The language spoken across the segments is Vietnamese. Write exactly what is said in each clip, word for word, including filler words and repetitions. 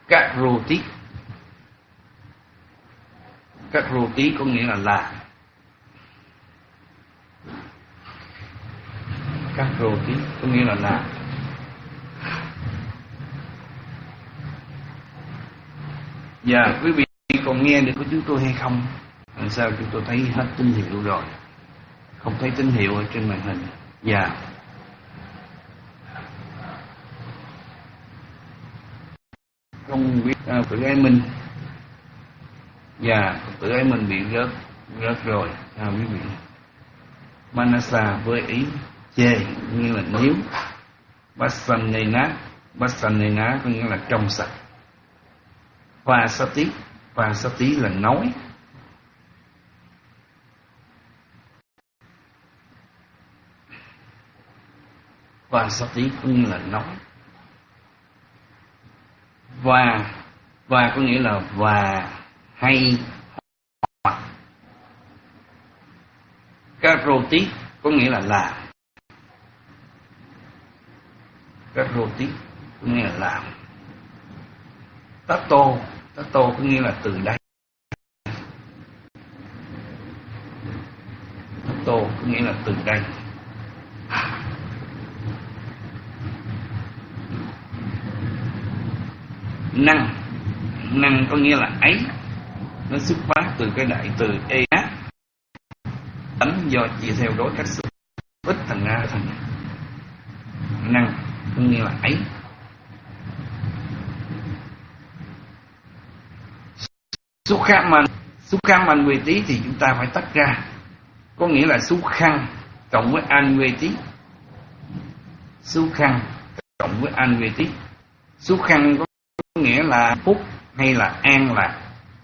Các rô tí. Các rô tí có nghĩa là là. Các rô tí có nghĩa là là. Và quý vị còn nghe được của chúng tôi hay không? Làm sao chúng tôi thấy hết tín hiệu rồi? Không thấy tín hiệu ở trên màn hình. Dạ. Không biết à, tự ái minh. Dạ, tự ái minh bị rớt rớt rồi. À, quý vị. Manasa với ý chê như là nếu. Basanena, Basanena có nghĩa là trong sạch. Vasati, Vasati là nói. Vasati có nghĩa là nói. Và và có nghĩa là và hay hoặc. Karoti có nghĩa là là. Karoti có nghĩa là làm. Tato, tato có nghĩa là từ đây. Tato có nghĩa là từ đây. Năng, năng có nghĩa là ấy. Nó xuất phát từ cái đại từ e á, tánh do chia theo đối cách sự ít thành ra thành năng có nghĩa là ấy. Sukhaman, Sukhaman về tí thì chúng ta phải tách ra, có nghĩa là Sukhan cộng với Anveti. Sukhan cộng với Anveti. Sukhan có nghĩa là phúc hay là an lạc.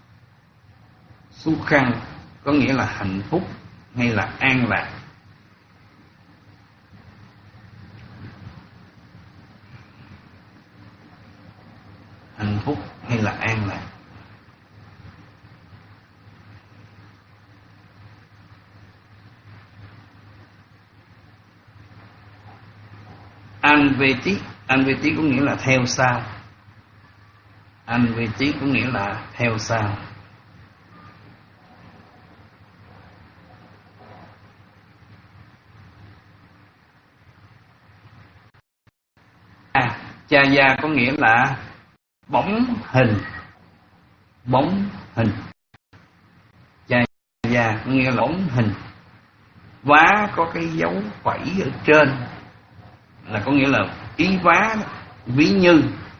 Sukhan có nghĩa là hạnh phúc hay là an lạc. Hạnh phúc hay là an lạc. Anveti, Anveti có nghĩa là theo sau. Anveti có nghĩa là theo sau. À, Chaya có nghĩa là bóng hình. Bóng hình. Chaya có nghĩa là bóng hình. Vá có cái dấu phẩy ở trên là có nghĩa là ý vá, ví như.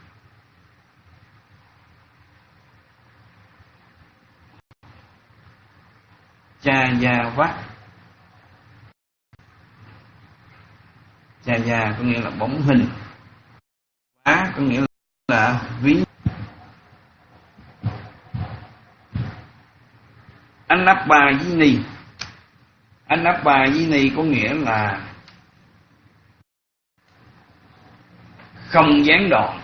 Chaya vá. Chaya có nghĩa là bóng hình. Vá có nghĩa là ví. Anapayini. Anapayini có nghĩa là không gián đoạn.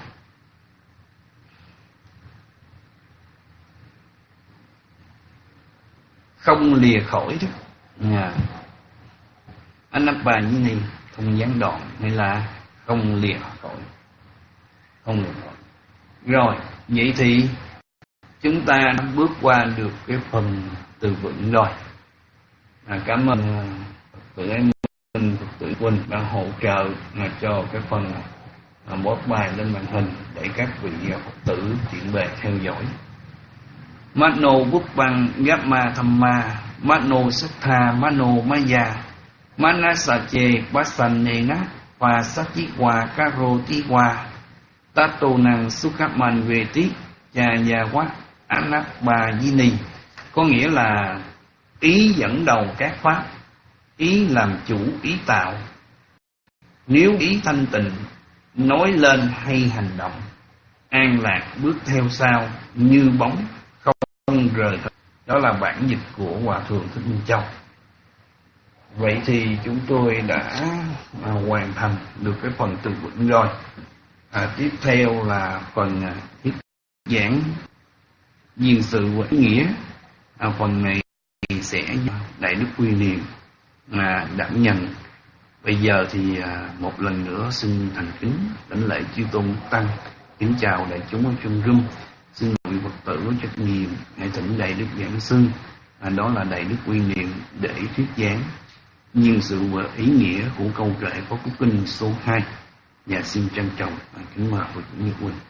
Không lìa khỏi đó. Yeah. Anapayini không gián đoạn hay là không lìa khỏi. Không lìa khỏi. Rồi, vậy thì chúng ta đã bước qua được cái phần từ vựng rồi. À, cảm ơn Phật tử Ái Minh, Phật tử Quỳnh đã hỗ trợ mà cho cái phần à, post bài lên màn hình để các vị Phật tử tiện bề theo dõi. Mano Buppang Gamma Thamma Mano Sattha Mano Maya Manasache Basanena và Satchiwa Karotiwa Tato Năng Sukhaman Veti Chaya Anapayini, có nghĩa là ý dẫn đầu các pháp, ý làm chủ ý tạo. Nếu ý thanh tịnh, nói lên hay hành động, an lạc bước theo sau như bóng không rời. Đó là bản dịch của Hòa Thượng Thích Minh Châu. Vậy thì chúng tôi đã à, hoàn thành được cái phần từ vựng rồi. À, tiếp theo là phần à, thuyết giảng diên sự và ý nghĩa. À, phần này sẽ Đại Đức Quy Niệm mà đảm nhận. Bây giờ thì à, một lần nữa xin thành kính đảnh lễ chư tôn tăng. Kính chào đại chúng ở trong room. Xin mời Phật tử có trách nhiệm hãy thỉnh đại đức giảng sư, à, đó là đại đức Quy Niệm để thuyết giảng nhân sự và ý nghĩa của câu kệ Pháp Cú Kinh số hai. Và xin trân trọng à, kính mời Phật tử Như Quỳnh.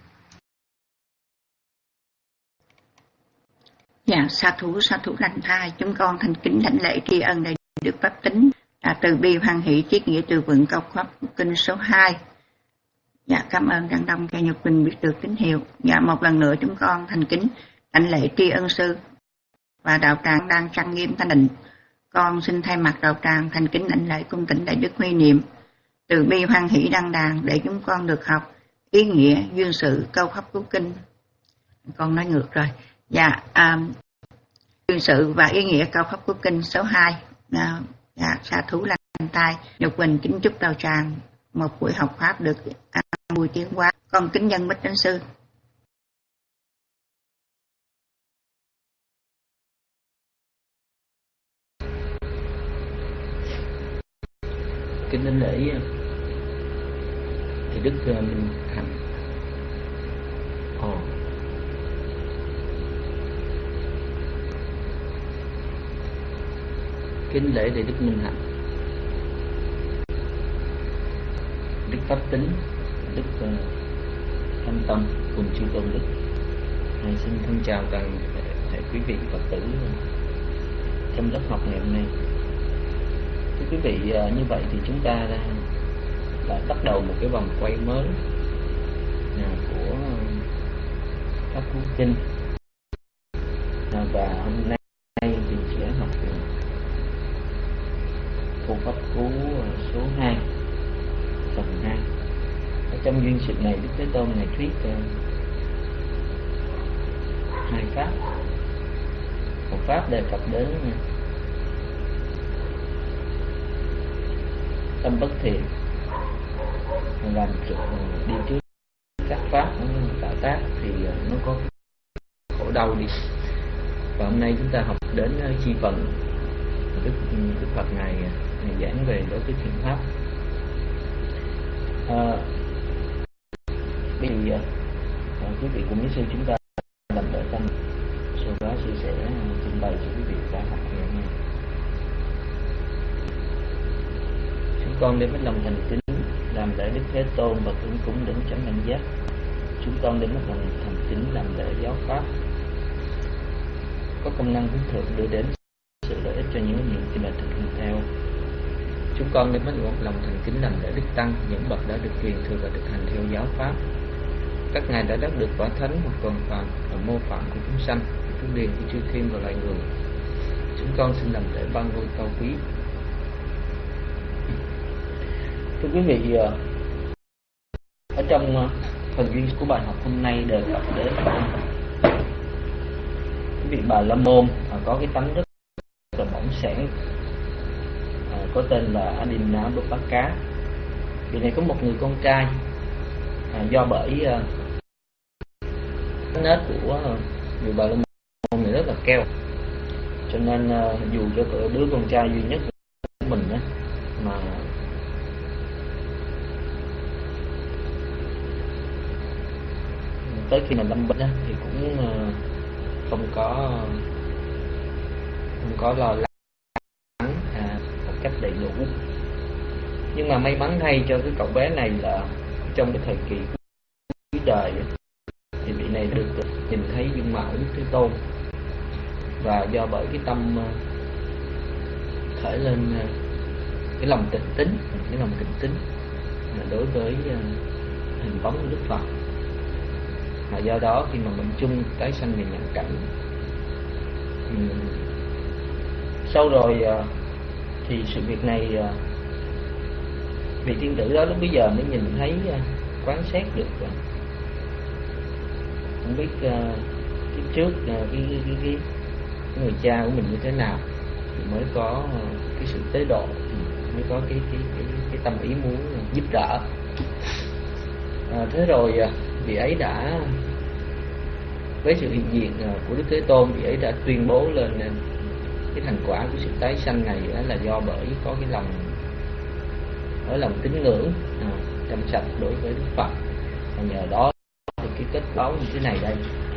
Dạ, sa thủ sa thủ lành thai, chúng con thành kính đảnh lễ tri ân đại đức Pháp Tính, à, từ bi hoan hỷ triết nghĩa từ vựng câu Pháp Cú Kinh số hai. Dạ, cảm ơn Đăng Đông cho Nhật Quỳnh biết được tín hiệu. Dạ, một lần nữa chúng con thành kính đảnh lễ tri ân sư và đạo tràng đang trang nghiêm thanh định. Con xin thay mặt đạo tràng thành kính đảnh lễ cung tịnh đại đức Huy Niệm từ bi hoan hỷ đăng đàn để chúng con được học ý nghĩa duyên sự câu Pháp Cú Kinh. Con nói ngược rồi. Dạ, à, duyên sự và ý nghĩa câu Pháp Cú Kinh số hai. À, dạ, sa thú lành tai. Nhật Quỳnh kính chúc đạo tràng một buổi học pháp được an vui tiến hóa. Con kính dân bích chánh sư. Kính đảnh lễ thì đức Minh Hạnh. Ồ. Kính lễ thầy đức Minh Hạnh, đức Pháp Tính, đức uh, Thanh Tâm cùng chư tôn đức. Thầy xin thân chào toàn thể quý vị Phật tử trong lớp học ngày hôm nay. Thưa quý vị, uh, như vậy thì chúng ta đã, đã bắt đầu một cái vòng quay mới uh, của Pháp Cú Kinh, uh, và hôm nay thì sẽ học uh, câu Pháp Cú số hai, phần hai. Ở trong duyên sự này Đức Thế Tôn ngài thuyết uh, hai pháp. Một pháp đề cập đến uh, tâm bất thiện, làm uh, đi trước các pháp tạo tác thì uh, nó có khổ đau đi. Và hôm nay chúng ta học đến uh, chi phần Đức, Đức Phật ngài, ngài giảng về đối với thiện pháp. À, bây giờ à, quý vị cùng với sư chúng ta làm lễ tâm, sau đó sư sẽ trình bày cho quý vị bài học ngày hôm nay. Chúng con đem hết lòng thành kính làm lễ Đức Thế Tôn và cúng cúng đến chánh đẳng giác. Chúng con đem hết lòng thành kính làm lễ giáo pháp có công năng hướng thượng đưa đến sự lợi ích cho những người khi là thực hiện theo. Chúng con đem hết lòng thành kính làm lễ Đức Tăng, những bậc đã được truyền thừa và thực hành theo giáo pháp. Các ngài đã đắc được quả thánh hoặc còn phàm ở mô phạm của chúng sanh, phước điền của chư thiên và loài người. Chúng con xin làm lễ ban ngôi cao quý. Thưa quý vị, ở trong phần duyên của bài học hôm nay đề cập đến quý vị Bà La Môn có cái tánh rất là bỏng sẻn, có tên là Adina Bapaka. Vị này có một người con trai, à, do bởi uh, nết của uh, người Bà La Môn này rất là keo, cho nên uh, dù cho đứa con trai duy nhất của mình uh, mà tới khi mà lâm bệnh uh, thì cũng uh, không có không có lo lắng cách đầy đủ. Nhưng mà may mắn thay cho cái cậu bé này là trong cái thời kỳ cuối đời thì vị này được nhìn thấy dung mạo Đức Thế Tôn, và do bởi cái tâm khởi lên cái lòng tịnh tín, cái lòng tịnh tín đối với hình bóng của Đức Phật, mà do đó khi mà mình chung tái sanh về nhận cảnh, sau rồi thì sự việc này vị tiên tử đó lúc bây giờ mới nhìn thấy, quán xét được, không biết cái trước cái, cái, cái, cái người cha của mình như thế nào thì mới có cái sự tế độ, mới có cái cái cái, cái tâm ý muốn giúp đỡ. À, thế rồi vị ấy đã với sự hiện diện của Đức Thế Tôn, vị ấy đã tuyên bố lên cái thành quả của sự tái sanh này là do bởi có cái lòng ở lòng tín ngưỡng, à, trong sạch đối với Đức Phật, và nhờ đó kết báo như thế này đây.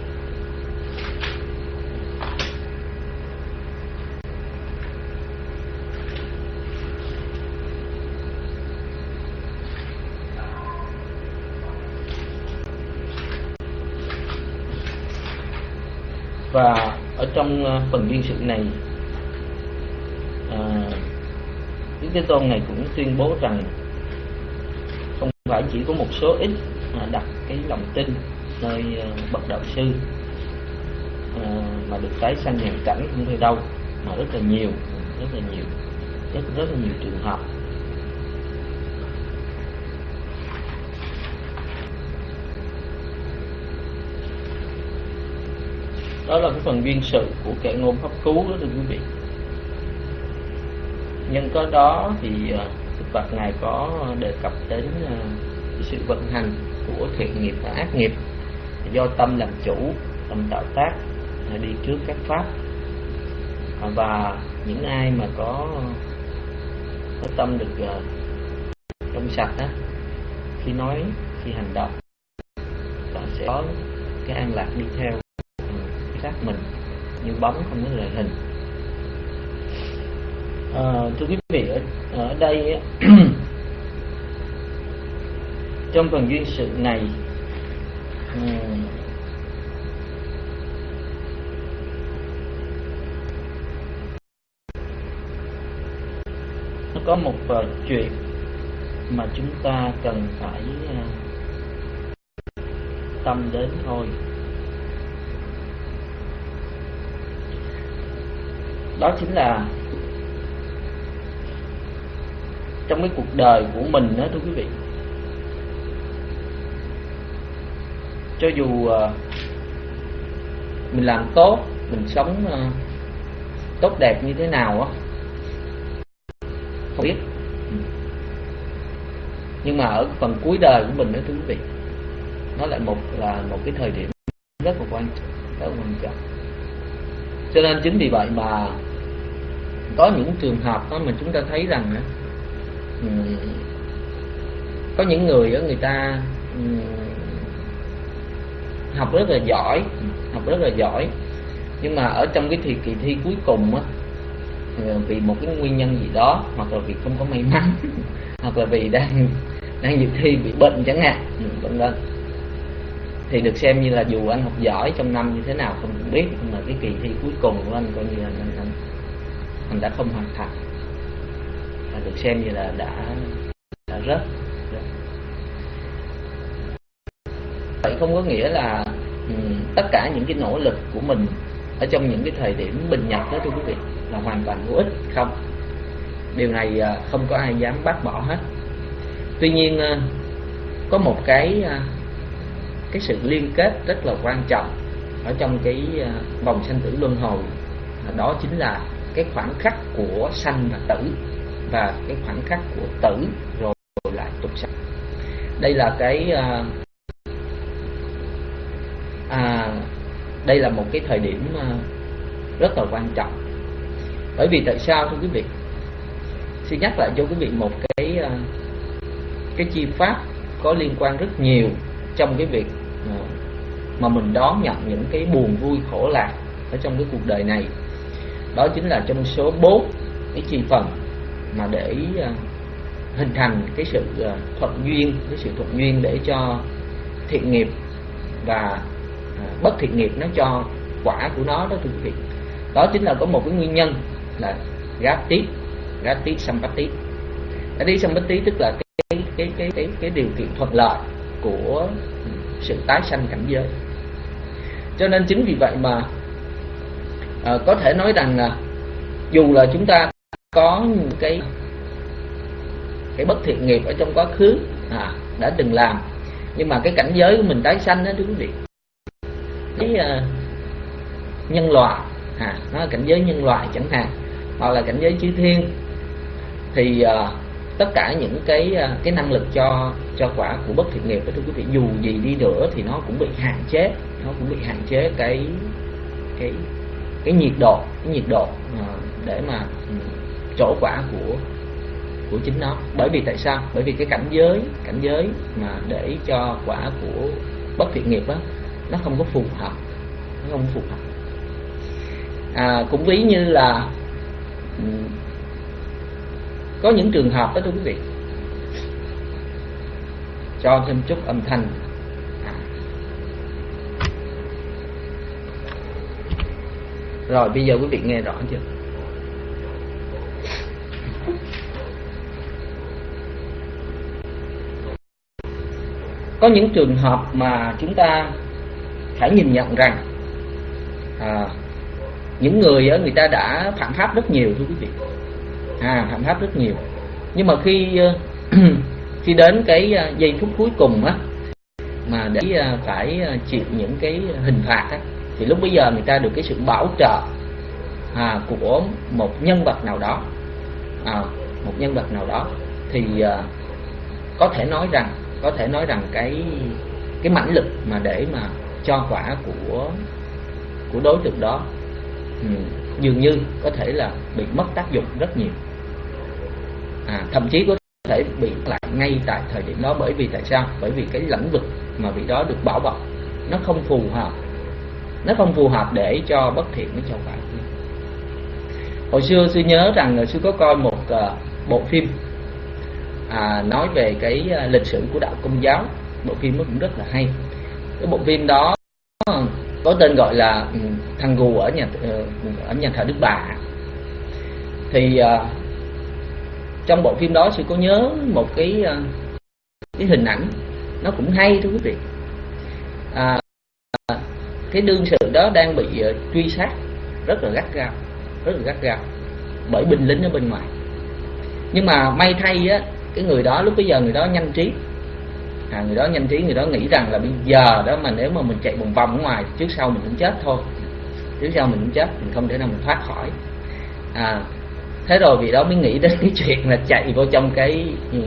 Và ở trong phần duyên sự này, à, Đức Thế Tôn này cũng tuyên bố rằng không phải chỉ có một số ít đặt cái lòng tin nơi bậc đạo sư à, mà được tái sanh hoàn cảnh không thôi đâu, mà rất là nhiều, rất là nhiều, rất rất là nhiều trường hợp. Đó là cái phần duyên sự của kệ ngôn pháp cú đó thưa quý vị. Nhân có đó thì Đức Phật ngài có đề cập đến cái sự vận hành của thiện nghiệp và ác nghiệp do tâm làm chủ, tâm tạo tác đi trước các pháp, và những ai mà có có tâm được trong sạch á, khi nói khi hành động bạn sẽ có cái an lạc đi theo xác mình như bóng không có lời hình. À, thưa quý vị, ở, ở đây trong phần duyên sự này um, nó có một uh, chuyện mà chúng ta cần phải uh, tâm đến thôi. Đó chính là trong cái cuộc đời của mình đó thưa quý vị, cho dù uh, mình làm tốt, mình sống uh, tốt đẹp như thế nào á không biết, nhưng mà ở phần cuối đời của mình đó thưa quý vị, nó lại một là một cái thời điểm rất là quan trọng, rất là quan trọng. Cho nên chính vì vậy mà có những trường hợp đó mà chúng ta thấy rằng um, có những người đó, người ta um, học rất là giỏi, học rất là giỏi, nhưng mà ở trong cái thì kỳ thi cuối cùng á, vì một cái nguyên nhân gì đó, hoặc là vì không có may mắn, hoặc là vì đang đang dự thi bị bệnh chẳng hạn, vân vân, thì được xem như là dù anh học giỏi trong năm như thế nào không biết, nhưng mà cái kỳ thi cuối cùng của anh coi như là anh, anh, anh đã không hoàn thành, và được xem như là đã, đã rớt. Vậy không có nghĩa là um, tất cả những cái nỗ lực của mình ở trong những cái thời điểm bình nhập đó thưa quý vị là hoàn toàn vô ích, không. Điều này uh, không có ai dám bác bỏ hết. Tuy nhiên uh, có một cái uh, cái sự liên kết rất là quan trọng ở trong cái uh, vòng sanh tử luân hồi, đó chính là cái khoảng khắc của sanh và tử, và cái khoảng khắc của tử rồi lại tục sanh. Đây là cái uh, à, đây là một cái thời điểm uh, rất là quan trọng. Bởi vì tại sao thưa quý vị? Xin nhắc lại cho quý vị một cái uh, cái chi pháp có liên quan rất nhiều trong cái việc uh, mà mình đón nhận những cái buồn vui khổ lạc ở trong cái cuộc đời này. Đó chính là trong số bốn cái chi phần mà để uh, hình thành cái sự uh, thuận duyên, cái sự thuận duyên để cho thiện nghiệp và uh, bất thiện nghiệp nó cho quả của nó đó thưa quý vị. Đó chính là có một cái nguyên nhân là Gati, Gati Sampati. Gati Sampati tức là cái cái cái cái cái điều kiện thuận lợi của sự tái sanh cảnh giới. Cho nên chính vì vậy mà à, có thể nói rằng là dù là chúng ta có những cái cái bất thiện nghiệp ở trong quá khứ à, đã từng làm, nhưng mà cái cảnh giới của mình tái sanh đó thưa quý vị, cái uh, nhân loại à, nó là cảnh giới nhân loại chẳng hạn, hoặc là cảnh giới chư thiên, thì uh, tất cả những cái uh, cái năng lực cho cho quả của bất thiện nghiệp đó thưa quý vị, dù gì đi nữa thì nó cũng bị hạn chế, nó cũng bị hạn chế cái cái cái nhiệt độ, cái nhiệt độ uh, để mà um, trổ quả của của chính nó. Bởi vì tại sao? Bởi vì cái cảnh giới cảnh giới mà để cho quả của bất thiện nghiệp đó, nó không có phù hợp, nó không phù hợp. À, cũng ví như là có những trường hợp đó thưa quý vị, cho thêm chút âm thanh. À. Rồi bây giờ quý vị nghe rõ chưa? Có những trường hợp mà chúng ta phải nhìn nhận rằng à, những người ở người ta đã phạm pháp rất nhiều thưa quý vị, à, phạm pháp rất nhiều, nhưng mà khi khi đến cái giây phút cuối cùng á, mà để phải chịu những cái hình phạt á, thì lúc bây giờ người ta được cái sự bảo trợ à, của một nhân vật nào đó, à, một nhân vật nào đó, thì à, có thể nói rằng có thể nói rằng cái cái mãnh lực mà để mà cho quả của của đối tượng đó ừ, dường như có thể là bị mất tác dụng rất nhiều, à, thậm chí có thể bị lại ngay tại thời điểm đó. Bởi vì tại sao? Bởi vì cái lãnh vực mà vị đó được bảo bọc nó không phù hợp, nó không phù hợp để cho bất thiện nó cho quả. Hồi xưa sư nhớ rằng sư có coi một uh, bộ phim à, nói về cái uh, lịch sử của đạo Công giáo. Bộ phim nó cũng rất là hay. Cái bộ phim đó uh, có tên gọi là um, Thằng Gù ở nhà uh, ở nhà thờ Đức Bà. Thì uh, trong bộ phim đó sư có nhớ một cái uh, cái hình ảnh nó cũng hay thưa quý vị. À, cái đương sự đó đang bị uh, truy sát rất là gắt gao, rất là gắt gao bởi binh lính ở bên ngoài. Nhưng mà may thay á, cái người đó lúc bây giờ người đó nhanh trí, à, người đó nhanh trí, người đó nghĩ rằng là bây giờ đó mà nếu mà mình chạy vòng vòng ở ngoài, trước sau mình cũng chết thôi, trước sau mình cũng chết, mình không thể nào mình thoát khỏi. À, thế rồi vị đó mới nghĩ đến cái chuyện là chạy vô trong cái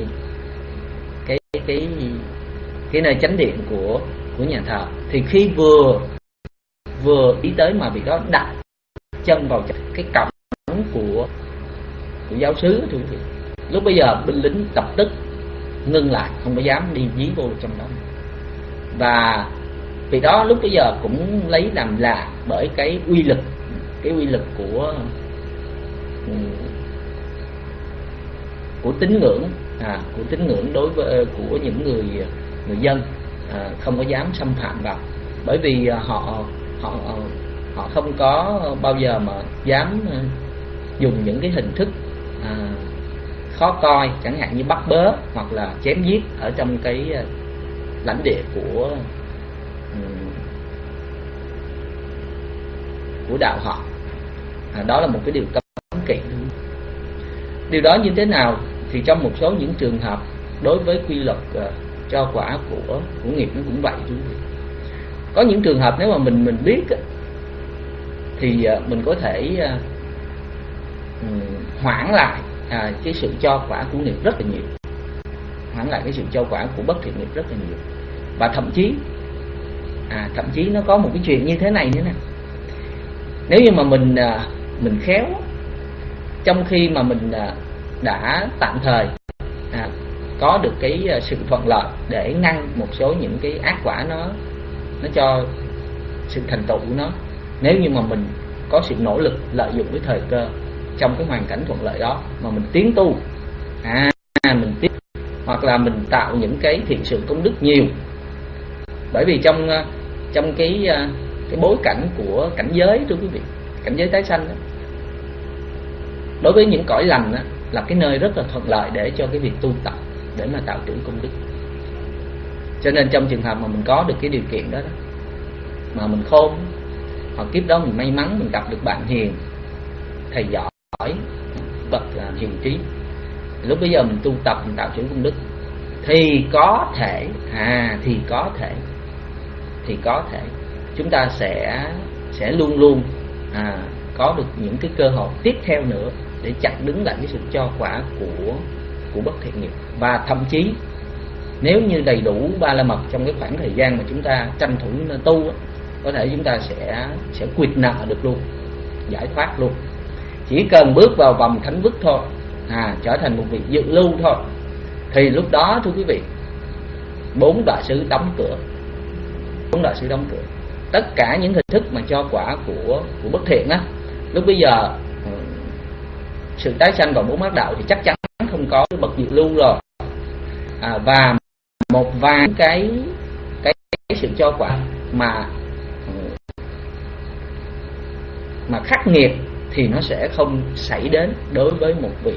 cái cái cái nơi chánh điện của của nhà thờ. Thì khi vừa vừa đi tới mà vị đó đặt chân vào cái cổng của của giáo xứ, thì lúc bây giờ binh lính lập tức ngưng lại, không có dám đi dí vô trong đó. Và vì đó lúc bây giờ cũng lấy làm lạ bởi cái uy lực, cái uy lực của của tín ngưỡng, à, của tín ngưỡng đối với của những người người dân, à, không có dám xâm phạm vào, bởi vì họ họ họ không có bao giờ mà dám dùng những cái hình thức à, khó coi, chẳng hạn như bắt bớ hoặc là chém giết ở trong cái lãnh địa của của đạo họ. À, đó là một cái điều cấm kỵ. Điều đó như thế nào? Thì trong một số những trường hợp đối với quy luật uh, cho quả của của nghiệp nó cũng vậy. Có những trường hợp nếu mà mình mình biết thì uh, mình có thể uh, hoãn lại à, cái sự cho quả của nghiệp rất là nhiều, hoãn lại cái sự cho quả của bất thiện nghiệp rất là nhiều. Và thậm chí à, thậm chí nó có một cái chuyện như thế này nữa nè. Nếu như mà mình uh, mình khéo, trong khi mà mình uh, đã tạm thời à, có được cái uh, sự thuận lợi để ngăn một số những cái ác quả nó nó cho sự thành tựu của nó, nếu như mà mình có sự nỗ lực lợi dụng cái thời cơ trong cái hoàn cảnh thuận lợi đó mà mình tiến tu, à mình tiến, hoặc là mình tạo những cái thiện sự công đức nhiều. Bởi vì trong trong cái cái bối cảnh của cảnh giới, thưa quý vị, cảnh giới tái sanh đó, đối với những cõi lành đó, là cái nơi rất là thuận lợi để cho cái việc tu tập, để mà tạo trưởng công đức. Cho nên trong trường hợp mà mình có được cái điều kiện đó, đó mà mình khôn, hoặc kiếp đó mình may mắn mình gặp được bạn hiền, thầy giỏi, bậc uh, hiền trí, lúc bây giờ mình tu tập, mình tạo trưởng công đức, thì có thể à thì có thể thì có thể chúng ta sẽ sẽ luôn luôn à, có được những cái cơ hội tiếp theo nữa để chặn đứng lại cái sự cho quả của của bất thiện nghiệp. Và thậm chí nếu như đầy đủ ba la mật trong cái khoảng thời gian mà chúng ta tranh thủ tu, có thể chúng ta sẽ sẽ quyệt nợ được luôn, giải thoát luôn. Chỉ cần bước vào vòng thánh vức thôi, à, trở thành một vị dự lưu thôi, thì lúc đó thưa quý vị, bốn đại sứ đóng cửa, bốn đại sự đóng cửa. Tất cả những hình thức mà cho quả của của bất thiện á, lúc bây giờ sự tái sanh vào bốn ác đạo thì chắc chắn không có bậc diệt lưu rồi. À, và một vài cái cái, cái sự cho quả mà mà khắc nghiệt thì nó sẽ không xảy đến đối với một vị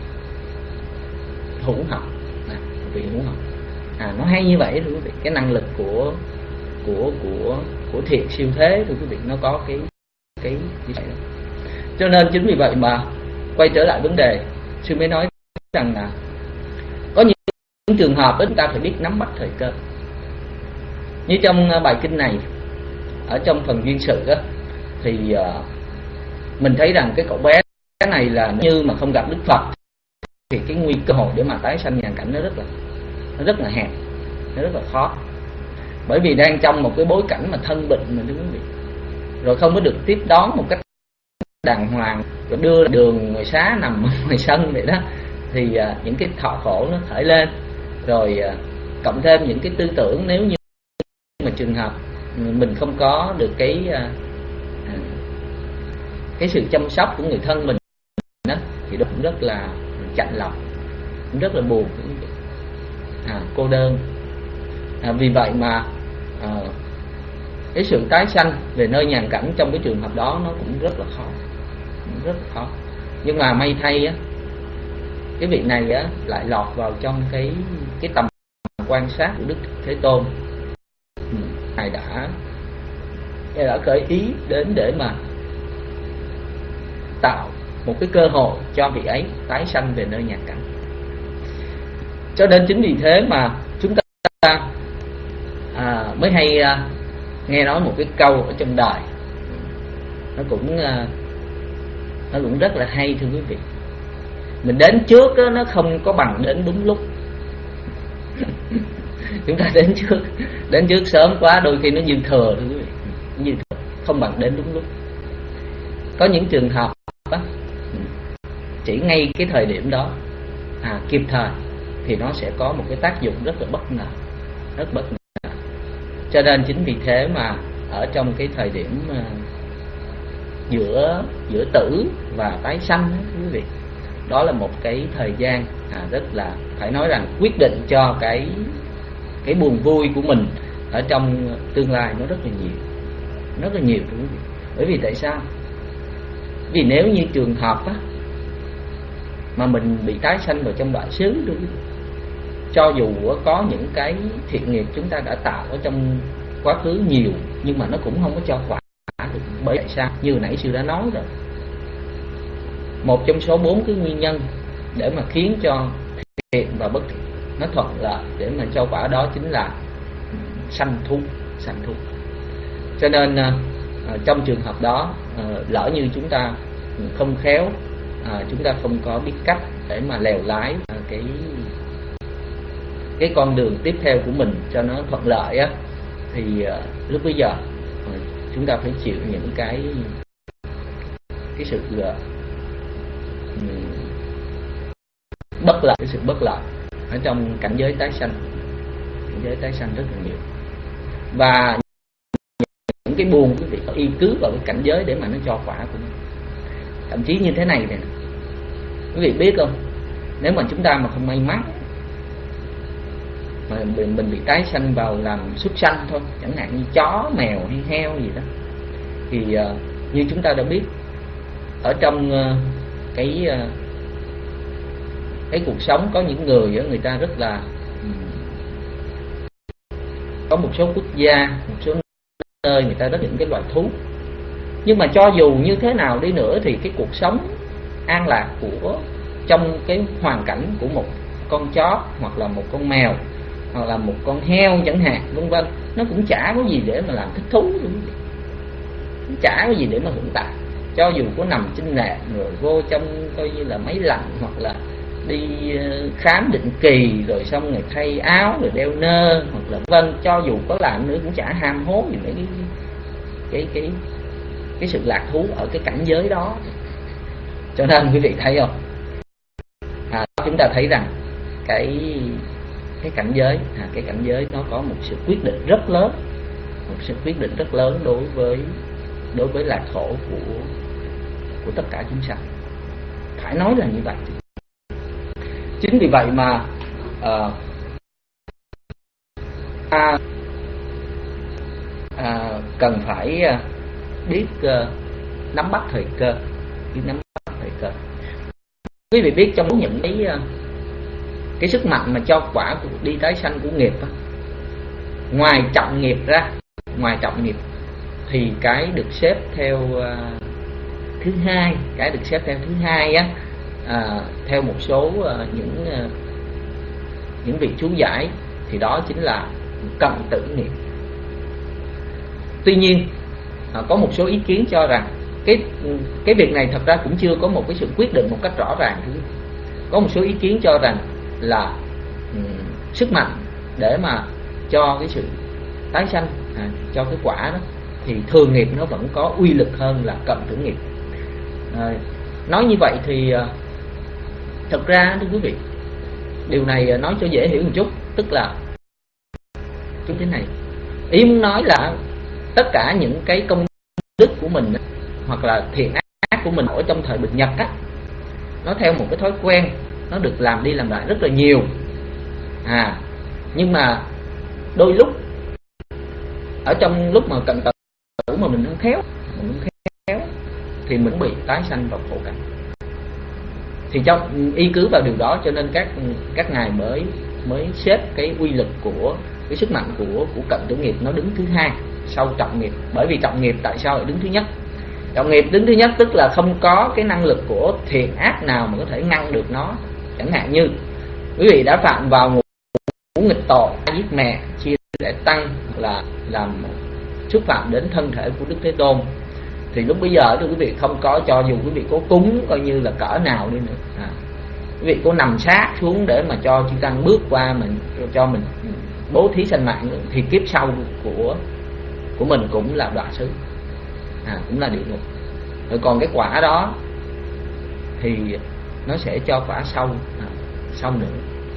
hữu học, à, một vị hữu học. À, nó hay như vậy thưa quý vị, cái năng lực của của của của thiện siêu thế thưa quý vị, nó có cái cái như vậy. Cho nên chính vì vậy mà quay trở lại vấn đề, sư mới nói rằng là có những, những trường hợp đó chúng ta phải biết nắm bắt thời cơ. Như trong bài kinh này, ở trong phần duyên sự đó, thì uh, mình thấy rằng cái cậu bé này là như mà không gặp Đức Phật thì cái nguy cơ hội để mà tái sanh nhàn cảnh nó rất là nó rất là hẹp, nó rất là khó. Bởi vì đang trong một cái bối cảnh mà thân bệnh mà quý vị, rồi không có được tiếp đón một cách đàng hoàng, rồi đưa đường ngoài xá nằm ngoài sân vậy đó, thì uh, những cái thọ khổ nó khởi lên. Rồi uh, cộng thêm những cái tư tưởng, nếu như mà trường hợp mình không có được cái uh, cái sự chăm sóc của người thân mình đó, thì đó cũng rất là chạnh lòng, cũng rất là buồn, à, cô đơn. À, vì vậy mà à, cái sự tái sanh về nơi nhàn cảnh trong cái trường hợp đó nó cũng rất là khó, rất là khó. Nhưng mà may thay á, cái vị này á lại lọt vào trong cái cái tầm quan sát của Đức Thế Tôn. Ngài đã Ngài đã khởi ý đến để mà tạo một cái cơ hội cho vị ấy tái sanh về nơi nhàn cảnh. Cho nên chính vì thế mà chúng ta à, mới hay à, nghe nói một cái câu ở trong đời, nó cũng à, nó cũng rất là hay thưa quý vị. Mình đến trước đó, nó không có bằng đến đúng lúc. Chúng ta đến trước đến trước sớm quá đôi khi nó dư thừa thưa quý vị, dư thừa, không bằng đến đúng lúc. Có những trường hợp đó, chỉ ngay cái thời điểm đó à, kịp thời thì nó sẽ có một cái tác dụng rất là bất ngờ, rất bất ngờ. Cho nên chính vì thế mà ở trong cái thời điểm uh, giữa giữa tử và tái sanh đó, quý vị, đó là một cái thời gian à, rất là phải nói rằng quyết định cho cái cái buồn vui của mình ở trong tương lai nó rất là nhiều, rất là nhiều quý vị. Bởi vì tại sao? Vì nếu như trường hợp á, mà mình bị tái sanh vào trong đại xứ đó, cho dù có những cái thiện nghiệp chúng ta đã tạo ở trong quá khứ nhiều, nhưng mà nó cũng không có cho quả được. Bởi vậy sao? Như nãy sư đã nói rồi, một trong số bốn cái nguyên nhân để mà khiến cho thiện và bất thiện nó thuận lợi để mà cho quả đó chính là sanh thú, sanh thú. Cho nên à, trong trường hợp đó à, lỡ như chúng ta không khéo, à, chúng ta không có biết cách để mà lèo lái à, cái cái con đường tiếp theo của mình cho nó thuận lợi á, thì à, lúc bây giờ à, chúng ta phải chịu những cái cái sự à, bất lợi, cái sự bất lợi ở trong cảnh giới tái sanh, cảnh giới tái sanh rất là nhiều. Và những cái buồn quý vị có y cứ vào cái cảnh giới để mà nó cho quả của mình. Thậm chí như thế này nè, quý vị biết không, nếu mà chúng ta mà không may mắn mà mình, mình bị tái sanh vào làm súc sanh thôi, chẳng hạn như chó, mèo hay heo gì đó, thì uh, như chúng ta đã biết, ở trong uh, cái uh, cái cuộc sống có những người đó, người ta rất là có một số quốc gia, một số nơi người ta rất những cái loài thú. Nhưng mà cho dù như thế nào đi nữa thì cái cuộc sống an lạc của trong cái hoàn cảnh của một con chó hoặc là một con mèo hoặc là một con heo chẳng hạn, vân vân, nó cũng chả có gì để mà làm thích thú luôn, chả có gì để mà hưởng tạ. Cho dù có nằm trên nệm rồi vô trong coi như là máy lạnh, hoặc là đi khám định kỳ rồi xong rồi thay áo rồi đeo nơ hoặc là vân, cho dù có làm nữa cũng chả ham hố gì mấy cái cái cái cái sự lạc thú ở cái cảnh giới đó. Cho nên quý vị thấy không, à, chúng ta thấy rằng cái cái cảnh giới à, cái cảnh giới nó có một sự quyết định rất lớn một sự quyết định rất lớn đối với đối với lạc thổ của của tất cả chúng sanh, phải nói là như vậy. Chính vì vậy mà uh, ta uh, cần phải uh, biết uh, nắm bắt thời cơ, biết nắm bắt thời cơ. Quý vị biết trong những cái uh, cái sức mạnh mà cho quả của đi tái sanh của nghiệp đó, ngoài trọng nghiệp ra, ngoài trọng nghiệp thì cái được xếp theo uh, thứ hai, cái được xếp theo thứ hai á, à, theo một số uh, những uh, những vị chú giải thì đó chính là cận tử nghiệp. Tuy nhiên à, có một số ý kiến cho rằng cái cái việc này thật ra cũng chưa có một cái sự quyết định một cách rõ ràng. Có một số ý kiến cho rằng là um, sức mạnh để mà cho cái sự tái sanh, à, cho cái quả đó thì thường nghiệp nó vẫn có uy lực hơn là cận tử nghiệp. À, nói như vậy thì à, thật ra thưa quý vị, điều này nói cho dễ hiểu một chút, tức là như thế này, ý muốn nói là tất cả những cái công đức của mình hoặc là thiện ác của mình ở trong thời bình nhật á, nó theo một cái thói quen, nó được làm đi làm lại rất là nhiều, à nhưng mà đôi lúc ở trong lúc mà cận tử mà mình không khéo, mình không khéo thì mình bị tái sanh vào khổ cảnh. Thì trong y cứ vào điều đó cho nên các các ngài mới mới xếp cái uy lực của cái sức mạnh của của cận tử nghiệp nó đứng thứ hai sau trọng nghiệp. Bởi vì trọng nghiệp tại sao lại đứng thứ nhất? Trọng nghiệp đứng thứ nhất tức là không có cái năng lực của thiện ác nào mà có thể ngăn được nó. Chẳng hạn như quý vị đã phạm vào ngũ nghịch tội, giết mẹ, chia rẽ tăng, là làm xúc phạm đến thân thể của Đức Thế Tôn, thì lúc bây giờ thì quý vị không có, cho dù quý vị có cúng coi như là cỡ nào đi nữa, à, quý vị có nằm sát xuống để mà cho chư tăng bước qua mình, cho mình bố thí sanh mạng nữa, thì kiếp sau của của mình cũng là đọa xứ, à, cũng là địa ngục. Rồi còn cái quả đó thì nó sẽ cho quả sau, à, sau nữa.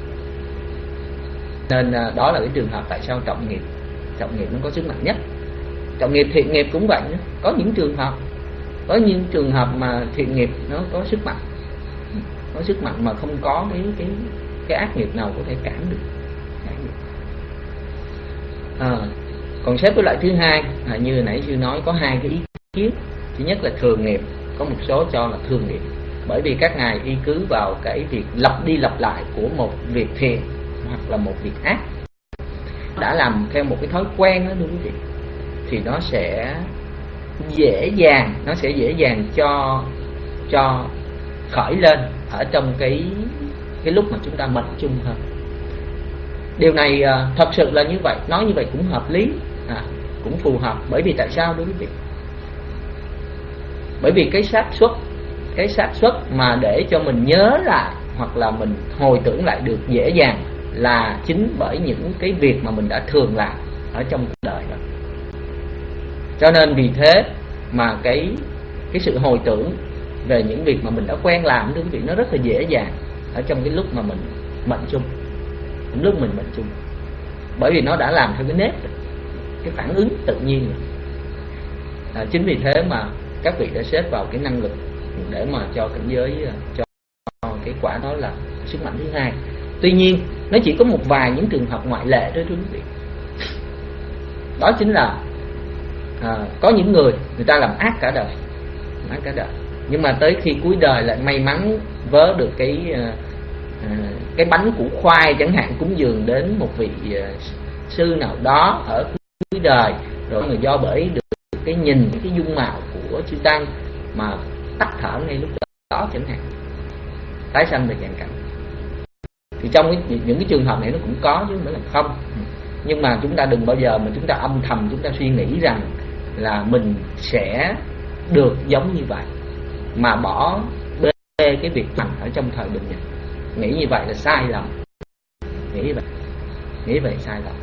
Nên à, đó là cái trường hợp tại sao trọng nghiệp trọng nghiệp nó có sức mạnh nhất. Trọng nghiệp thiện nghiệp cũng vậy nữa. Có những trường hợp có những trường hợp mà thiện nghiệp nó có sức mạnh, có sức mạnh mà không có cái cái cái ác nghiệp nào có thể cản được. À, còn xếp với lại thứ hai, à, như nãy sư nói có hai cái ý kiến. Thứ nhất là thường nghiệp, có một số cho là thường nghiệp, bởi vì các ngài y cứ vào cái việc lặp đi lặp lại của một việc thiện hoặc là một việc ác, đã làm theo một cái thói quen đó, đúng không chị? Thì nó sẽ dễ dàng nó sẽ dễ dàng cho cho khởi lên ở trong cái cái lúc mà chúng ta mệnh chung hơn. Điều này à, thật sự là như vậy, nói như vậy cũng hợp lý, à, cũng phù hợp. Bởi vì tại sao đối với vị? Bởi vì cái xác suất cái xác suất mà để cho mình nhớ lại hoặc là mình hồi tưởng lại được dễ dàng là chính bởi những cái việc mà mình đã thường làm ở trong cuộc đời đó. Cho nên vì thế mà cái cái sự hồi tưởng về những việc mà mình đã quen làm, thưa quý vị, nó rất là dễ dàng ở trong cái lúc mà mình mệnh chung, những lúc mình mệnh chung, bởi vì nó đã làm theo cái nếp, cái phản ứng tự nhiên rồi. À, chính vì thế mà các vị đã xếp vào cái năng lực để mà cho cảnh giới, cho cái quả đó là sức mạnh thứ hai. Tuy nhiên nó chỉ có một vài những trường hợp ngoại lệ thôi thưa quý vị. Đó chính là à, có những người người ta làm ác cả đời, ác cả đời, nhưng mà tới khi cuối đời lại may mắn vớ được cái à, cái bánh củ khoai chẳng hạn, cúng dường đến một vị à, sư nào đó ở cuối đời, rồi người do bởi được cái nhìn cái dung mạo của chư tăng mà tắt thở ngay lúc đó chẳng hạn, tái sanh về dạng cảnh. Thì trong cái, những cái trường hợp này nó cũng có chứ không phải là không. Nhưng mà chúng ta đừng bao giờ mà chúng ta âm thầm chúng ta suy nghĩ rằng là mình sẽ được giống như vậy mà bỏ bê cái việc mạnh ở trong thời bình nhật. Nghĩ như vậy là sai lầm. Nghĩ vậy Nghĩ vậy sai lầm.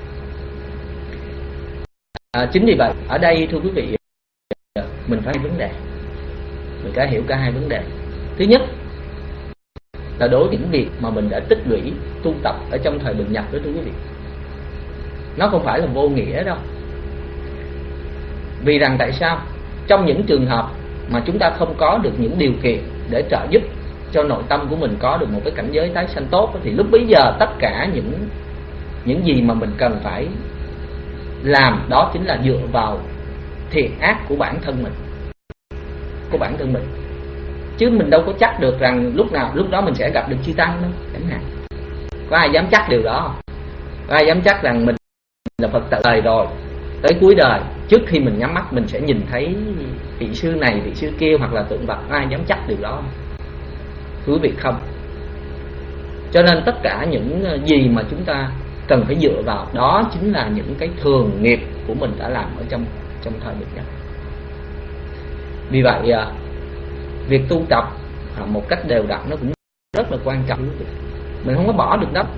À, chính vì vậy ở đây thưa quý vị, mình phải vấn đề mình phải hiểu cả hai vấn đề. Thứ nhất là đối với những việc mà mình đã tích lũy tu tập ở trong thời bình nhật đó thưa quý vị, nó không phải là vô nghĩa đâu. Vì rằng tại sao? Trong những trường hợp mà chúng ta không có được những điều kiện để trợ giúp cho nội tâm của mình có được một cái cảnh giới tái sanh tốt, thì lúc bấy giờ tất cả những những gì mà mình cần phải làm đó chính là dựa vào thiện ác của bản thân mình, của bản thân mình. Chứ mình đâu có chắc được rằng lúc nào lúc đó mình sẽ gặp được chư tăng đâu, chẳng hạn. Có ai dám chắc điều đó không? Có ai dám chắc rằng mình là Phật tử đời rồi, tới cuối đời, trước khi mình nhắm mắt mình sẽ nhìn thấy vị sư này, vị sư kia hoặc là tượng Phật? Có ai dám chắc điều đó không? Thưa quý vị, không. Cho nên tất cả những gì mà chúng ta cần phải dựa vào đó chính là những cái thường nghiệp của mình đã làm ở trong trong thời bình nhất. Vì vậy việc tu tập một cách đều đặn nó cũng rất là quan trọng. Mình không có bỏ được đó.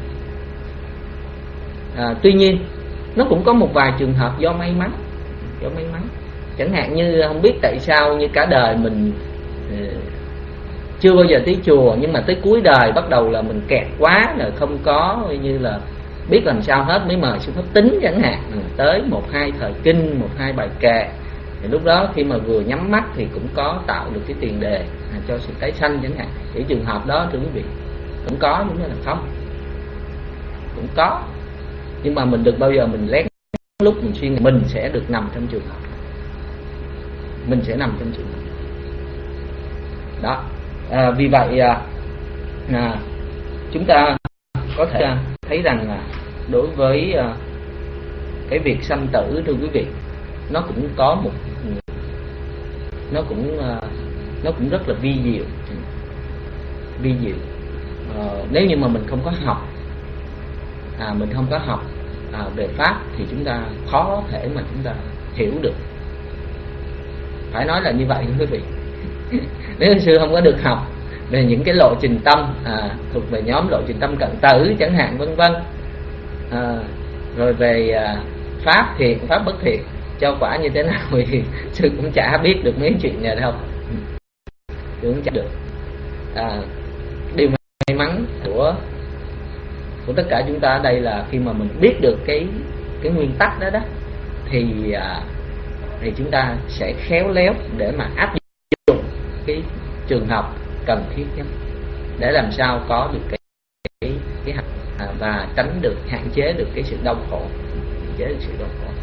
À, tuy nhiên nó cũng có một vài trường hợp do may mắn, do may mắn. Chẳng hạn như không biết tại sao như cả đời mình chưa bao giờ tới chùa, nhưng mà tới cuối đời bắt đầu là mình kẹt quá, là không có như là biết làm sao hết, mới mời sư pháp tính chẳng hạn, tới một hai thời kinh, một hai bài kệ. Thì lúc đó khi mà vừa nhắm mắt thì cũng có tạo được cái tiền đề cho sự tái sanh chẳng hạn. Thì trường hợp đó thưa quý vị cũng có, đúng là không? Cũng có. Nhưng mà mình được bao giờ mình lén lúc mình suy nghĩ mình sẽ được nằm trong trường hợp, mình sẽ nằm trong trường hợp đó. À, vì vậy à, à, chúng ta có thể thấy rằng là đối với à, cái việc sanh tử thưa quý vị, nó cũng có một nó cũng à, nó cũng rất là vi diệu, vi diệu. À, nếu như mà mình không có học à, mình không có học à, về pháp thì chúng ta khó thể mà chúng ta hiểu được. Phải nói là như vậy thưa quý vị. Nếu sư không có được học về những cái lộ trình tâm à, thuộc về nhóm lộ trình tâm cận tử chẳng hạn, vân vân, à, rồi về à, pháp thiện, pháp bất thiện, cho quả như thế nào thì sư cũng chả biết được mấy chuyện này đâu, cũng chả được. À, điều may mắn của của tất cả chúng ta ở đây là khi mà mình biết được cái cái nguyên tắc đó đó, thì à, thì chúng ta sẽ khéo léo để mà áp dụng cái trường hợp cần thiết nhất để làm sao có được cái cái, cái à, và tránh được, hạn chế được cái sự đau khổ, hạn chế được sự đau khổ.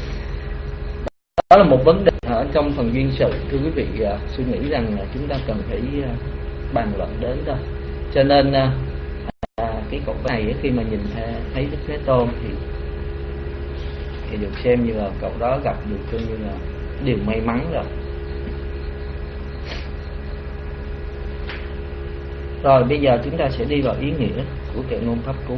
Đó là một vấn đề ở trong phần duyên sự, thưa quý vị. À, suy nghĩ rằng là chúng ta cần phải à, bàn luận đến thôi. Cho nên à, cái cậu này khi mà nhìn thấy Đức Thế Tôn thì thì được xem như là cậu đó gặp được coi như là điều may mắn rồi. Rồi bây giờ chúng ta sẽ đi vào ý nghĩa của kệ ngôn pháp cú.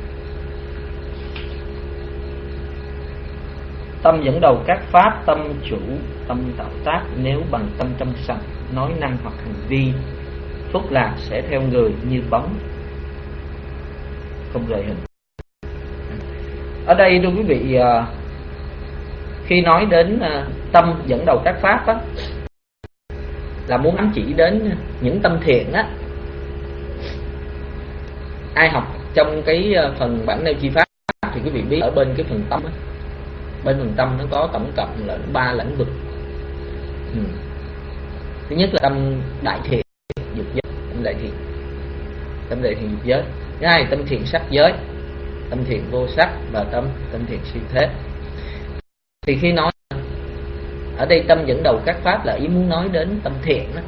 Tâm dẫn đầu các pháp, tâm chủ, tâm tạo tác. Nếu bằng tâm trong sạch, nói năng hoặc hành vi, phúc lạc sẽ theo người như bóng, không rời hình. Ở đây thưa quý vị, khi nói đến tâm dẫn đầu các pháp á, là muốn ám chỉ đến những tâm thiện á. Ai học trong cái phần bản nêu chi pháp thì quý vị biết ở bên cái phần tâm á, bên phần tâm nó có tổng cộng là ba lĩnh vực. ừ. Thứ nhất là tâm đại thiện dục giới, tâm đại thiện, tâm đại thiện dục giới. Thứ hai là tâm thiện sắc giới, tâm thiện vô sắc, và tâm tâm thiện siêu thế. Thì khi nói ở đây tâm dẫn đầu các pháp là ý muốn nói đến tâm thiện đó.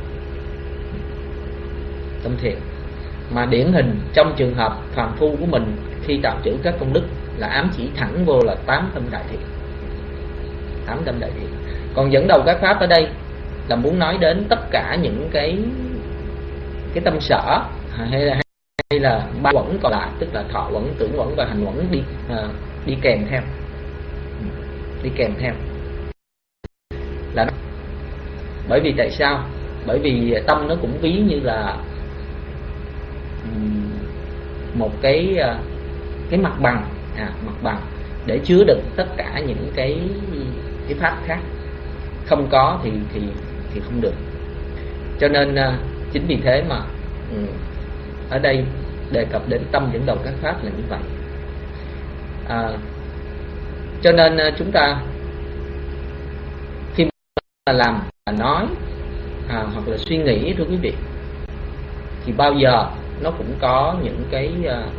Tâm thiện mà điển hình trong trường hợp phàm phu của mình khi tạo trữ các công đức là ám chỉ thẳng vô là tám tâm đại thiện, tám tâm đại thiện. Còn dẫn đầu các pháp ở đây là muốn nói đến tất cả những cái cái tâm sở hay là hay là ba uẩn còn lại, tức là thọ uẩn, tưởng uẩn và hành uẩn đi à, đi kèm theo, đi kèm theo là bởi vì tại sao? Bởi vì tâm nó cũng ví như là một cái cái mặt bằng, à, mặt bằng để chứa đựng tất cả những cái cái pháp khác. Không có thì thì thì không được. Cho nên chính vì thế mà ở đây đề cập đến tâm dẫn đầu các pháp là như vậy. À, cho nên chúng ta là làm, là nói à, hoặc là suy nghĩ, thưa quý vị, thì bao giờ nó cũng có những cái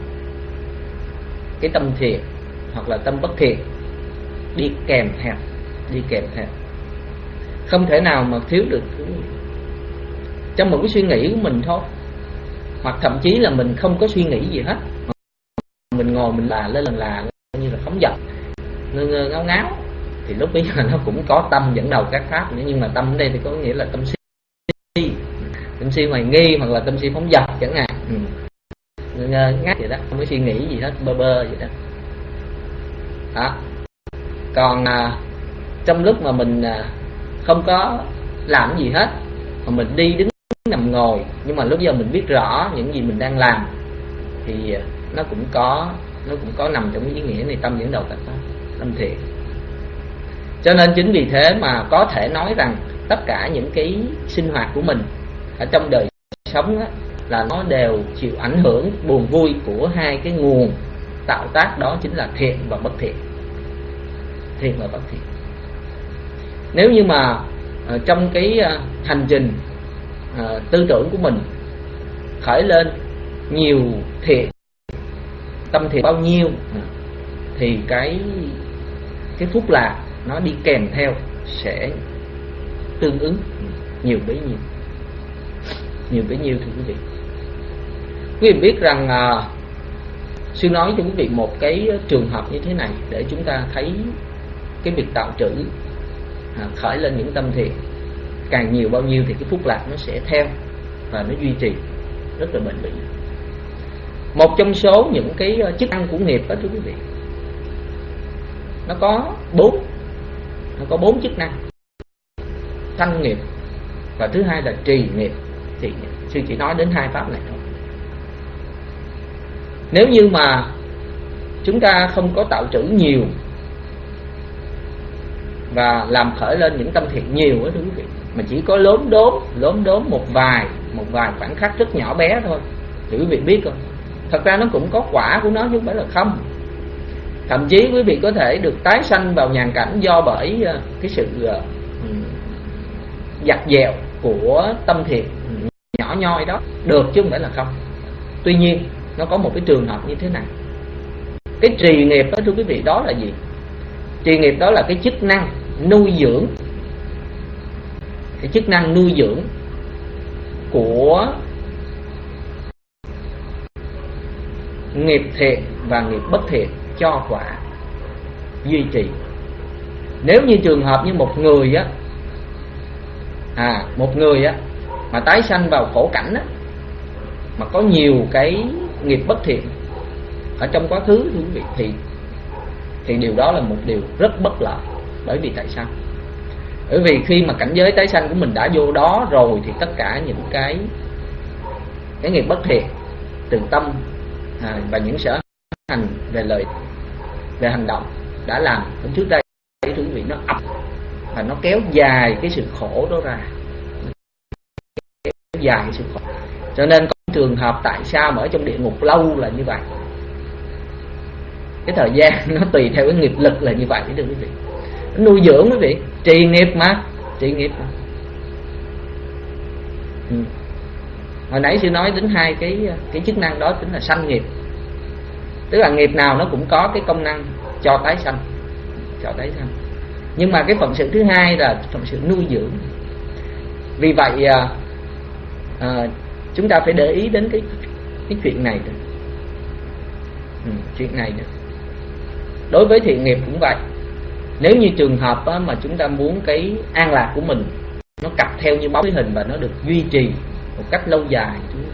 cái tâm thiện hoặc là tâm bất thiện đi kèm theo, đi kèm theo, không thể nào mà thiếu được trong một cái suy nghĩ của mình thôi, hoặc thậm chí là mình không có suy nghĩ gì hết, mình ngồi mình là lên lần là như là phóng dật, ngơ ngơ ngáo ngáo, thì lúc bây giờ nó cũng có tâm dẫn đầu các pháp nữa, nhưng mà tâm ở đây thì có nghĩa là tâm si, tâm si hoài nghi hoặc là tâm si phóng dật chẳng hạn, ừ. ngơ ngơ ngác vậy đó, không có suy nghĩ gì hết, bơ bơ vậy đó. Đó. Còn à, trong lúc mà mình à, không có làm gì hết, mà mình đi đứng nằm ngồi, nhưng mà lúc giờ mình biết rõ những gì mình đang làm, thì nó cũng có nó cũng có nằm trong cái ý nghĩa này, tâm dẫn đầu các pháp, tâm thiện. Cho nên chính vì thế mà có thể nói rằng tất cả những cái sinh hoạt của mình ở trong đời sống á, là nó đều chịu ảnh hưởng buồn vui của hai cái nguồn tạo tác, đó chính là thiện và bất thiện. Thiện và bất thiện. Nếu như mà uh, trong cái uh, hành trình uh, tư tưởng của mình khởi lên nhiều thiện, tâm thiện bao nhiêu, uh, thì cái cái phúc lạc nó đi kèm theo sẽ tương ứng nhiều bấy nhiêu, nhiều bấy nhiêu, thưa quý vị. Quý vị biết rằng uh, sư nói cho quý vị một cái trường hợp như thế này để chúng ta thấy cái việc tạo trữ à, khởi lên những tâm thiện càng nhiều bao nhiêu thì cái phúc lạc nó sẽ theo và nó duy trì rất là bền bỉ. Một trong số những cái chức năng của nghiệp đó, thưa quý vị, nó có bốn nó có bốn chức năng: sanh nghiệp, và thứ hai là trì nghiệp. Thì sư chỉ nói đến hai pháp này thôi. Nếu như mà chúng ta không có tạo trữ nhiều và làm khởi lên những tâm thiện nhiều đó, thưa quý vị, mà chỉ có lốm đốm lốm đốm một vài một vài khoảnh khắc rất nhỏ bé thôi, thì quý vị biết không, thật ra nó cũng có quả của nó chứ không phải là không. Thậm chí quý vị có thể được tái sanh vào nhàn cảnh do bởi cái sự dặt dẹo của tâm thiện nhỏ nhoi đó, được chứ không phải là không. Tuy nhiên nó có một cái trường hợp như thế này. Cái trì nghiệp đó, thưa quý vị, đó là gì? Trì nghiệp đó là cái chức năng nuôi dưỡng, cái chức năng nuôi dưỡng của nghiệp thiện và nghiệp bất thiện cho quả duy trì. Nếu như trường hợp như một người á, à một người á mà tái sanh vào khổ cảnh á, mà có nhiều cái nghiệp bất thiện ở trong quá khứ, thưa quý vị, thì thì điều đó là một điều rất bất lợi. Bởi vì tại sao? Bởi vì khi mà cảnh giới tái sanh của mình đã vô đó rồi, thì tất cả những cái cái nghiệp bất thiện từ tâm à, và những sở hành về lời, về hành động đã làm hôm trước đây, thưa quý vị, nó ập và nó kéo dài cái sự khổ đó ra, kéo dài cái sự khổ. Cho nên có trường hợp tại sao mà ở trong địa ngục lâu là như vậy. Cái thời gian nó tùy theo cái nghiệp lực là như vậy, thưa quý vị. Nó nuôi dưỡng quý vị, trì nghiệp mà, trì nghiệp mà. Ừ. Hồi nãy sư nói đến hai cái cái chức năng đó chính là sanh nghiệp. Tức là nghiệp nào nó cũng có cái công năng cho tái sanh, cho tái sanh. Nhưng mà cái phận sự thứ hai là phận sự nuôi dưỡng. Vì vậy à, à, chúng ta phải để ý đến cái cái chuyện này đó. Ừ, chuyện này đó. Đối với thiện nghiệp cũng vậy. Nếu như trường hợp á, mà chúng ta muốn cái an lạc của mình nó cặp theo như bóng với hình và nó được duy trì một cách lâu dài,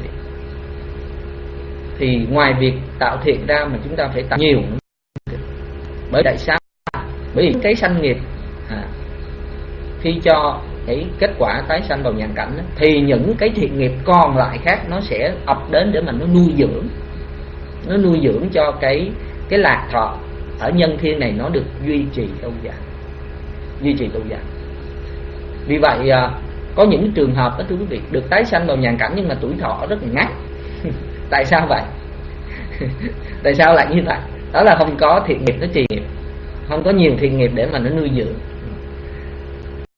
thì ngoài việc tạo thiện ra mà chúng ta phải tạo nhiều. Bởi tại sao? Bởi vì cái sanh nghiệp à, khi cho cái kết quả tái sanh vào nhàn cảnh đó, thì những cái thiện nghiệp còn lại khác nó sẽ ập đến để mà nó nuôi dưỡng, nó nuôi dưỡng cho cái cái lạc thọ ở nhân thiên này nó được duy trì lâu dài, duy trì lâu dài. Vì vậy à, có những trường hợp đó, thưa quý vị, được tái sanh vào nhàn cảnh nhưng mà tuổi thọ rất là ngắn. Tại sao vậy? Tại sao lại như vậy? Đó là không có thiện nghiệp nó trì nghiệp, không có nhiều thiện nghiệp để mà nó nuôi dưỡng.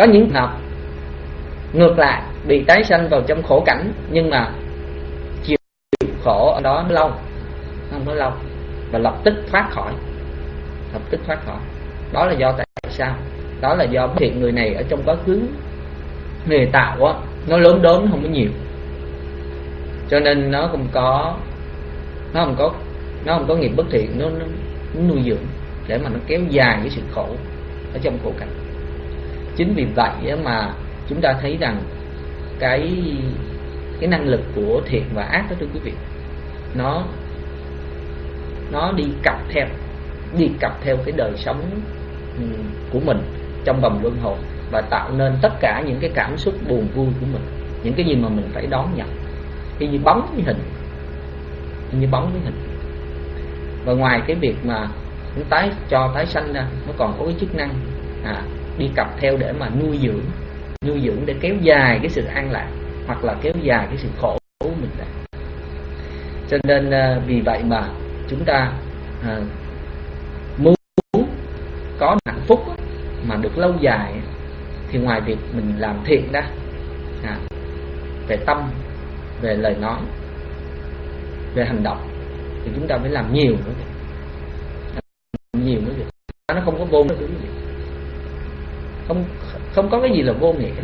Có những trường hợp ngược lại, bị tái sanh vào trong khổ cảnh, nhưng mà chịu khổ ở đó lâu, không có lâu, và lập tức thoát khỏi, lập tức thoát khỏi. Đó là do tại sao? Đó là do thiện người này ở trong quá khứ người tạo á, nó lớn đốn không có nhiều, cho nên nó không có nó không có nó không có nghiệp bất thiện, nó, nó, nó nuôi dưỡng để mà nó kéo dài cái sự khổ ở trong khổ cảnh. Chính vì vậy mà chúng ta thấy rằng cái cái năng lực của thiện và ác đó thưa quý vị, nó nó đi cặp theo đi cặp theo cái đời sống của mình trong vòng luân hồi, và tạo nên tất cả những cái cảm xúc buồn vui của mình, những cái gì mà mình phải đón nhận, y như bóng với hình, y như bóng với hình. Và ngoài cái việc mà nó tái cho tái sanh ra, nó còn có cái chức năng à, đi cặp theo để mà nuôi dưỡng, nuôi dưỡng để kéo dài cái sự an lạc hoặc là kéo dài cái sự khổ của mình ra. Cho nên à, vì vậy mà chúng ta à, muốn có hạnh phúc mà được lâu dài, thì ngoài việc mình làm thiện ra à, về tâm, về lời nói, về hành động, thì chúng ta phải làm nhiều nữa, làm nhiều nữa. Nó không có vô nghĩa, không không có cái gì là vô nghĩa.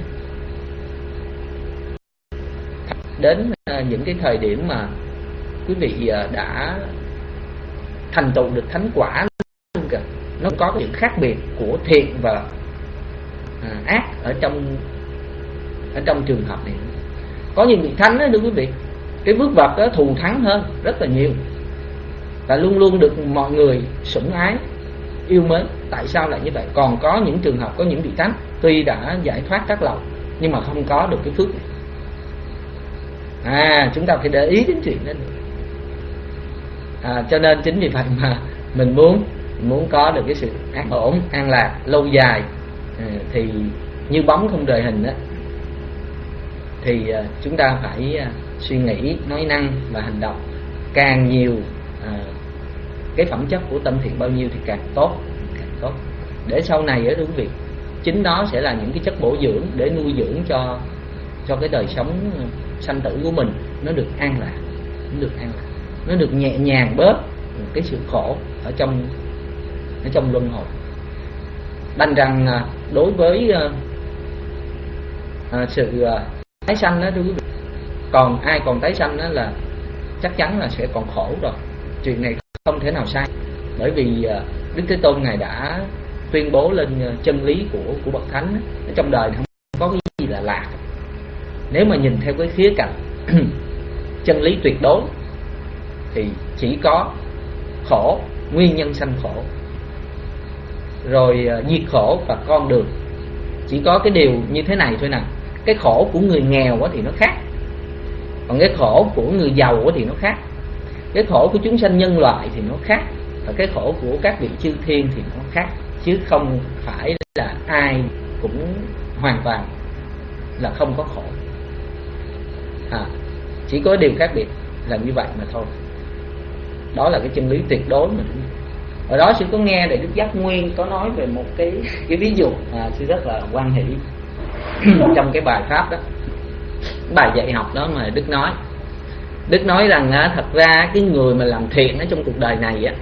Đến những cái thời điểm mà quý vị đã thành tựu được thánh quả luôn kìa, nó có những khác biệt của thiện và à, ác ở trong ở trong trường hợp này. Có những vị thánh đó thưa quý vị, cái phước vật đó thù thắng hơn rất là nhiều, và luôn luôn được mọi người sủng ái yêu mến. Tại sao lại như vậy? Còn có những trường hợp, có những vị thánh tuy đã giải thoát các lậu nhưng mà không có được cái phước này. À, chúng ta phải để ý đến chuyện đó. À, cho nên chính vì vậy mà mình muốn muốn có được cái sự an ổn, an lạc lâu dài, à, thì như bóng không rời hình đó, thì à, chúng ta phải à, suy nghĩ, nói năng và hành động càng nhiều à, cái phẩm chất của tâm thiện bao nhiêu thì càng tốt, càng tốt. Để sau này ở quý vị, chính nó sẽ là những cái chất bổ dưỡng để nuôi dưỡng cho cho cái đời sống sanh tử của mình nó được an lạc, nó được an lạc, nó được nhẹ nhàng bớt cái sự khổ ở trong ở trong luân hồi. Đành rằng đối với à, sự tái sanh đó thưa quý vị, còn ai còn tái sanh đó là chắc chắn là sẽ còn khổ rồi. Chuyện này không thể nào sai, bởi vì Đức Thế Tôn ngài đã tuyên bố lên chân lý của của bậc thánh đó. Ở trong đời không có cái gì là lạc. Nếu mà nhìn theo cái khía cạnh chân lý tuyệt đối thì chỉ có khổ, nguyên nhân sanh khổ, rồi diệt khổ và con đường. Chỉ có cái điều như thế này thôi nè. Cái khổ của người nghèo thì nó khác, còn cái khổ của người giàu thì nó khác. Cái khổ của chúng sanh nhân loại thì nó khác, và cái khổ của các vị chư thiên thì nó khác, chứ không phải là ai cũng hoàn toàn là không có khổ. À, chỉ có điều khác biệt là như vậy mà thôi. Đó là cái chân lý tuyệt đối mà. Ở đó sư có nghe Đại Đức Giác Nguyên có nói về một cái cái ví dụ, à, sư rất là hoan hỷ trong cái bài pháp đó, bài dạy học đó mà Đức nói. Đức nói rằng á, thật ra cái người mà làm thiện ở trong cuộc đời này á,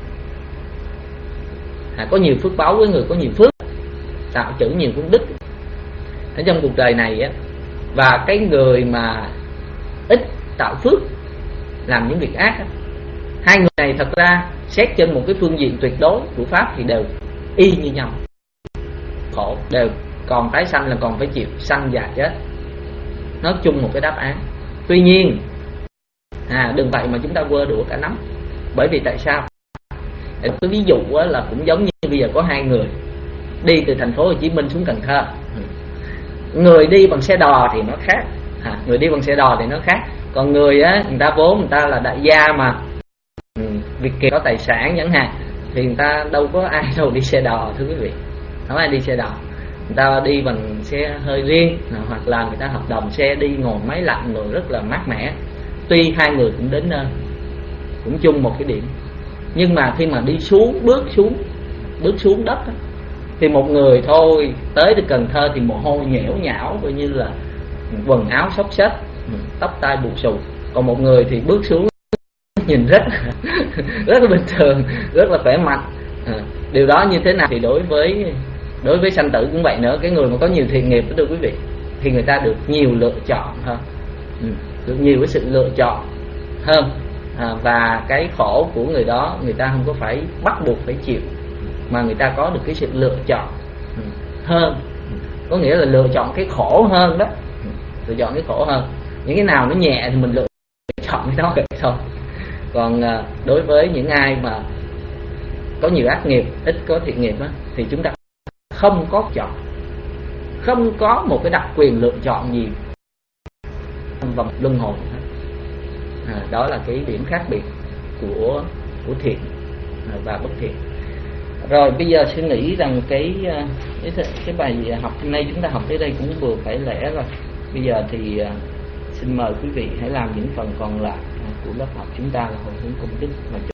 à, có nhiều phước báu với người có nhiều phước, tạo chữ nhiều công đức ở trong cuộc đời này á, và cái người mà ít tạo phước, làm những việc ác á, hai người này thật ra xét trên một cái phương diện tuyệt đối của pháp thì đều y như nhau, khổ, đều còn tái sanh là còn phải chịu sanh già chết, nói chung một cái đáp án. Tuy nhiên à, đừng vậy mà chúng ta quơ đũa cả nắm. Bởi vì tại sao? Cái ví dụ là cũng giống như bây giờ có hai người đi từ thành phố Hồ Chí Minh xuống Cần Thơ. Người đi bằng xe đò thì nó khác, à, người đi bằng xe đò thì nó khác. Còn người á, người ta vốn người ta là đại gia mà Việt kiều có tài sản chẳng hạn, thì người ta đâu có ai đâu đi xe đò thưa quý vị, không ai đi xe đò. Người ta đi bằng xe hơi riêng, hoặc là người ta hợp đồng xe đi ngồi máy lạnh rồi rất là mát mẻ. Tuy hai người cũng đến nơi, cũng chung một cái điểm, nhưng mà khi mà đi xuống, bước xuống bước xuống đất Thì một người thôi tới được Cần Thơ thì mồ hôi nhễu nhão, coi như là quần áo xốc xếch, tóc tai bù xù. Còn một người thì bước xuống nhìn rất rất là bình thường, rất là khỏe mạnh. À, điều đó như thế nào thì đối với đối với sanh tử cũng vậy nữa. Cái người mà có nhiều thiện nghiệp đó thưa quý vị, thì người ta được nhiều lựa chọn hơn, ừ, được nhiều cái sự lựa chọn hơn. À, và cái khổ của người đó người ta không có phải bắt buộc phải chịu, mà người ta có được cái sự lựa chọn ừ, hơn. Có nghĩa là lựa chọn cái khổ hơn đó, lựa chọn cái khổ hơn. Những cái nào nó nhẹ thì mình lựa chọn cái đó vậy thôi. Còn à, đối với những ai mà có nhiều ác nghiệp, ít có thiện nghiệp đó, thì chúng ta không có chọn, không có một cái đặc quyền lựa chọn gì trong vòng luân hồi. À, đó là cái điểm khác biệt của của thiện và bất thiện. Rồi bây giờ suy nghĩ rằng cái cái, cái bài học hôm nay chúng ta học tới đây cũng vừa phải lẽ rồi. Bây giờ thì xin mời quý vị hãy làm những phần còn lại của lớp học chúng ta là hồi hướng công đức mà